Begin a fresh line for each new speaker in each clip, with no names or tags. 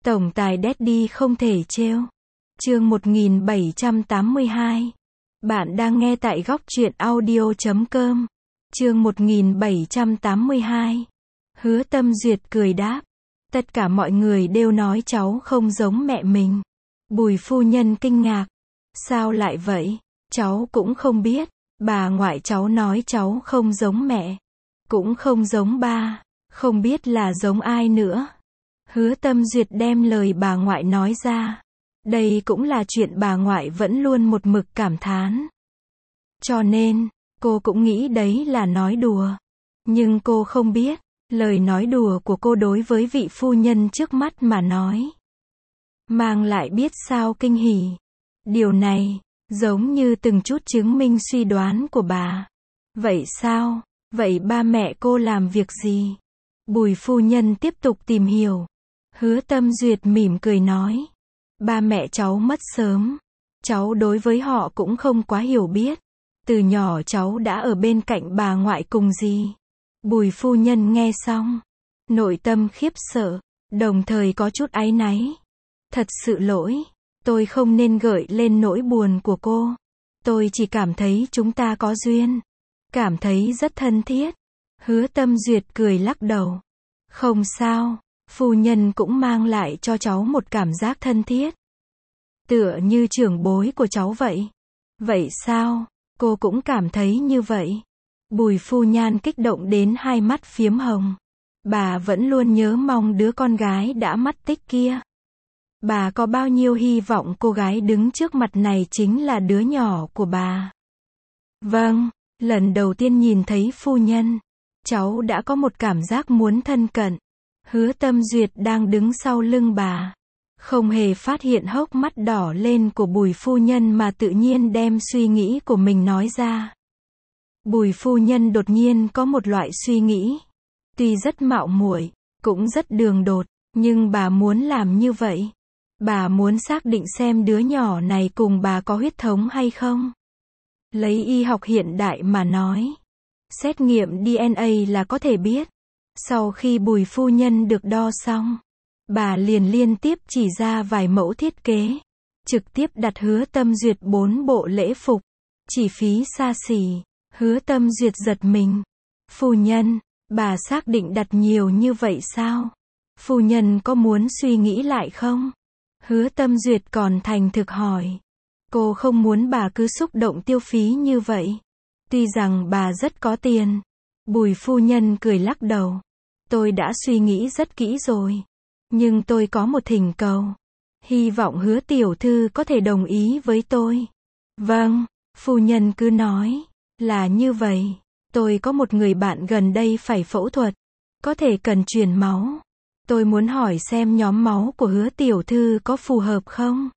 Tổng tài Daddy không thể trêu. Chương 1782. Bạn đang nghe tại góc truyện audio.com. Chương 1782. Hứa Tâm Duyệt cười đáp. Tất cả mọi người đều nói cháu không giống mẹ mình. Bùi phu nhân kinh ngạc. Sao lại vậy? Cháu cũng không biết. Bà ngoại cháu nói cháu không giống mẹ. Cũng không giống ba. Không biết là giống ai nữa. Hứa Tâm Duyệt đem lời bà ngoại nói ra. Đây cũng là chuyện bà ngoại vẫn luôn một mực cảm thán. Cho nên, cô cũng nghĩ đấy là nói đùa. Nhưng cô không biết, lời nói đùa của cô đối với vị phu nhân trước mắt mà nói, mang lại biết sao kinh hỉ. Điều này, giống như từng chút chứng minh suy đoán của bà. Vậy sao? Vậy ba mẹ cô làm việc gì? Bùi phu nhân tiếp tục tìm hiểu. Hứa Tâm Duyệt mỉm cười nói. Ba mẹ cháu mất sớm. Cháu đối với họ cũng không quá hiểu biết. Từ nhỏ cháu đã ở bên cạnh bà ngoại cùng dì. Bùi phu nhân nghe xong, nội tâm khiếp sợ, đồng thời có chút áy náy. Thật sự lỗi, tôi không nên gợi lên nỗi buồn của cô. Tôi chỉ cảm thấy chúng ta có duyên. Cảm thấy rất thân thiết. Hứa Tâm Duyệt cười lắc đầu. Không sao, phu nhân cũng mang lại cho cháu một cảm giác thân thiết. Tựa như trưởng bối của cháu vậy. Vậy sao? Cô cũng cảm thấy như vậy. Bùi phu nhân kích động đến hai mắt phiếm hồng. Bà vẫn luôn nhớ mong đứa con gái đã mất tích kia. Bà có bao nhiêu hy vọng cô gái đứng trước mặt này chính là đứa nhỏ của bà. Vâng, lần đầu tiên nhìn thấy phu nhân, cháu đã có một cảm giác muốn thân cận. Hứa Tâm Duyệt đang đứng sau lưng bà, không hề phát hiện hốc mắt đỏ lên của Bùi phu nhân mà tự nhiên đem suy nghĩ của mình nói ra. Bùi phu nhân đột nhiên có một loại suy nghĩ, tuy rất mạo muội, cũng rất đường đột, nhưng bà muốn làm như vậy. Bà muốn xác định xem đứa nhỏ này cùng bà có huyết thống hay không. Lấy y học hiện đại mà nói, xét nghiệm DNA là có thể biết. Sau khi Bùi phu nhân được đo xong, bà liền liên tiếp chỉ ra vài mẫu thiết kế, trực tiếp đặt Hứa Tâm Duyệt 4 bộ lễ phục, chi phí xa xỉ. Hứa Tâm Duyệt giật mình. Phu nhân, bà xác định đặt nhiều như vậy sao? Phu nhân có muốn suy nghĩ lại không? Hứa Tâm Duyệt còn thành thực hỏi. Cô không muốn bà cứ xúc động tiêu phí như vậy. Tuy rằng bà rất có tiền. Bùi phu nhân cười lắc đầu. Tôi đã suy nghĩ rất kỹ rồi. Nhưng tôi có một thỉnh cầu. Hy vọng Hứa tiểu thư có thể đồng ý với tôi. Vâng, phu nhân cứ nói. Là như vậy. Tôi có một người bạn gần đây phải phẫu thuật. Có thể cần truyền máu. Tôi muốn hỏi xem nhóm máu của Hứa tiểu thư có phù hợp không?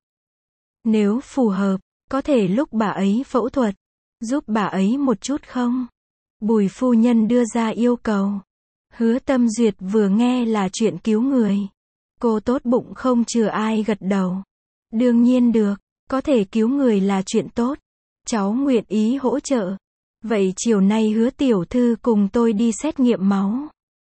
Nếu phù hợp, có thể lúc bà ấy phẫu thuật, giúp bà ấy một chút không? Bùi phu nhân đưa ra yêu cầu. Hứa Tâm Duyệt vừa nghe là chuyện cứu người. Cô tốt bụng không chừa ai gật đầu. Đương nhiên được, có thể cứu người là chuyện tốt. Cháu nguyện ý hỗ trợ. Vậy chiều nay Hứa tiểu thư cùng tôi đi xét nghiệm máu.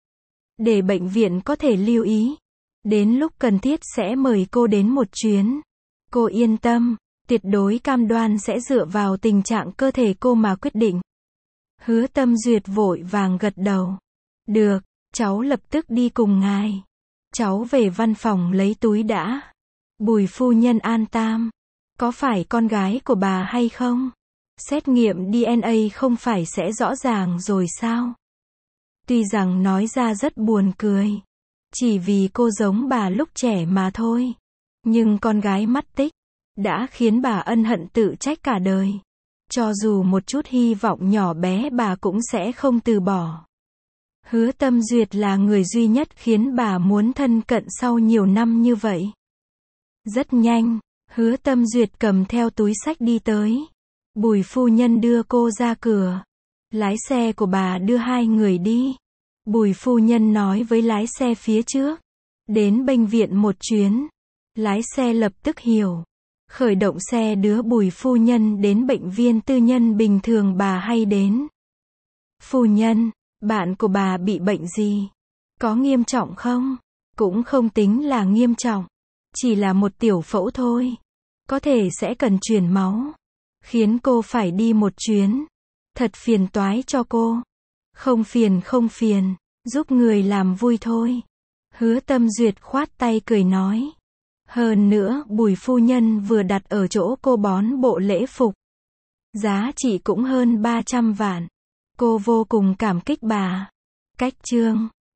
Để bệnh viện có thể lưu ý. Đến lúc cần thiết sẽ mời cô đến một chuyến. Cô yên tâm, tuyệt đối cam đoan sẽ dựa vào tình trạng cơ thể cô mà quyết định. Hứa Tâm Duyệt vội vàng gật đầu. Được, cháu lập tức đi cùng ngài. Cháu về văn phòng lấy túi đã. Bùi phu nhân an tâm. Có phải con gái của bà hay không? Xét nghiệm DNA không phải sẽ rõ ràng rồi sao? Tuy rằng nói ra rất buồn cười. Chỉ vì cô giống bà lúc trẻ mà thôi. Nhưng con gái mất tích đã khiến bà ân hận tự trách cả đời. Cho dù một chút hy vọng nhỏ bé bà cũng sẽ không từ bỏ. Hứa Tâm Duyệt là người duy nhất khiến bà muốn thân cận sau nhiều năm như vậy. Rất nhanh, Hứa Tâm Duyệt cầm theo túi xách đi tới. Bùi phu nhân đưa cô ra cửa. Lái xe của bà đưa hai người đi. Bùi phu nhân nói với lái xe phía trước. Đến bệnh viện một chuyến. Lái xe lập tức hiểu. Khởi động xe đưa Bùi phu nhân đến bệnh viện tư nhân bình thường bà hay đến. Phu nhân, bạn của bà bị bệnh gì? Có nghiêm trọng không? Cũng không tính là nghiêm trọng. Chỉ là một tiểu phẫu thôi. Có thể sẽ cần truyền máu. Khiến cô phải đi một chuyến. Thật phiền toái cho cô. Không phiền. Giúp người làm vui thôi. Hứa Tâm Duyệt khoát tay cười nói. Hơn nữa, Bùi phu nhân vừa đặt ở chỗ cô bón bộ lễ phục. Giá trị cũng hơn 300 vạn. Cô vô cùng cảm kích bà. Cách chương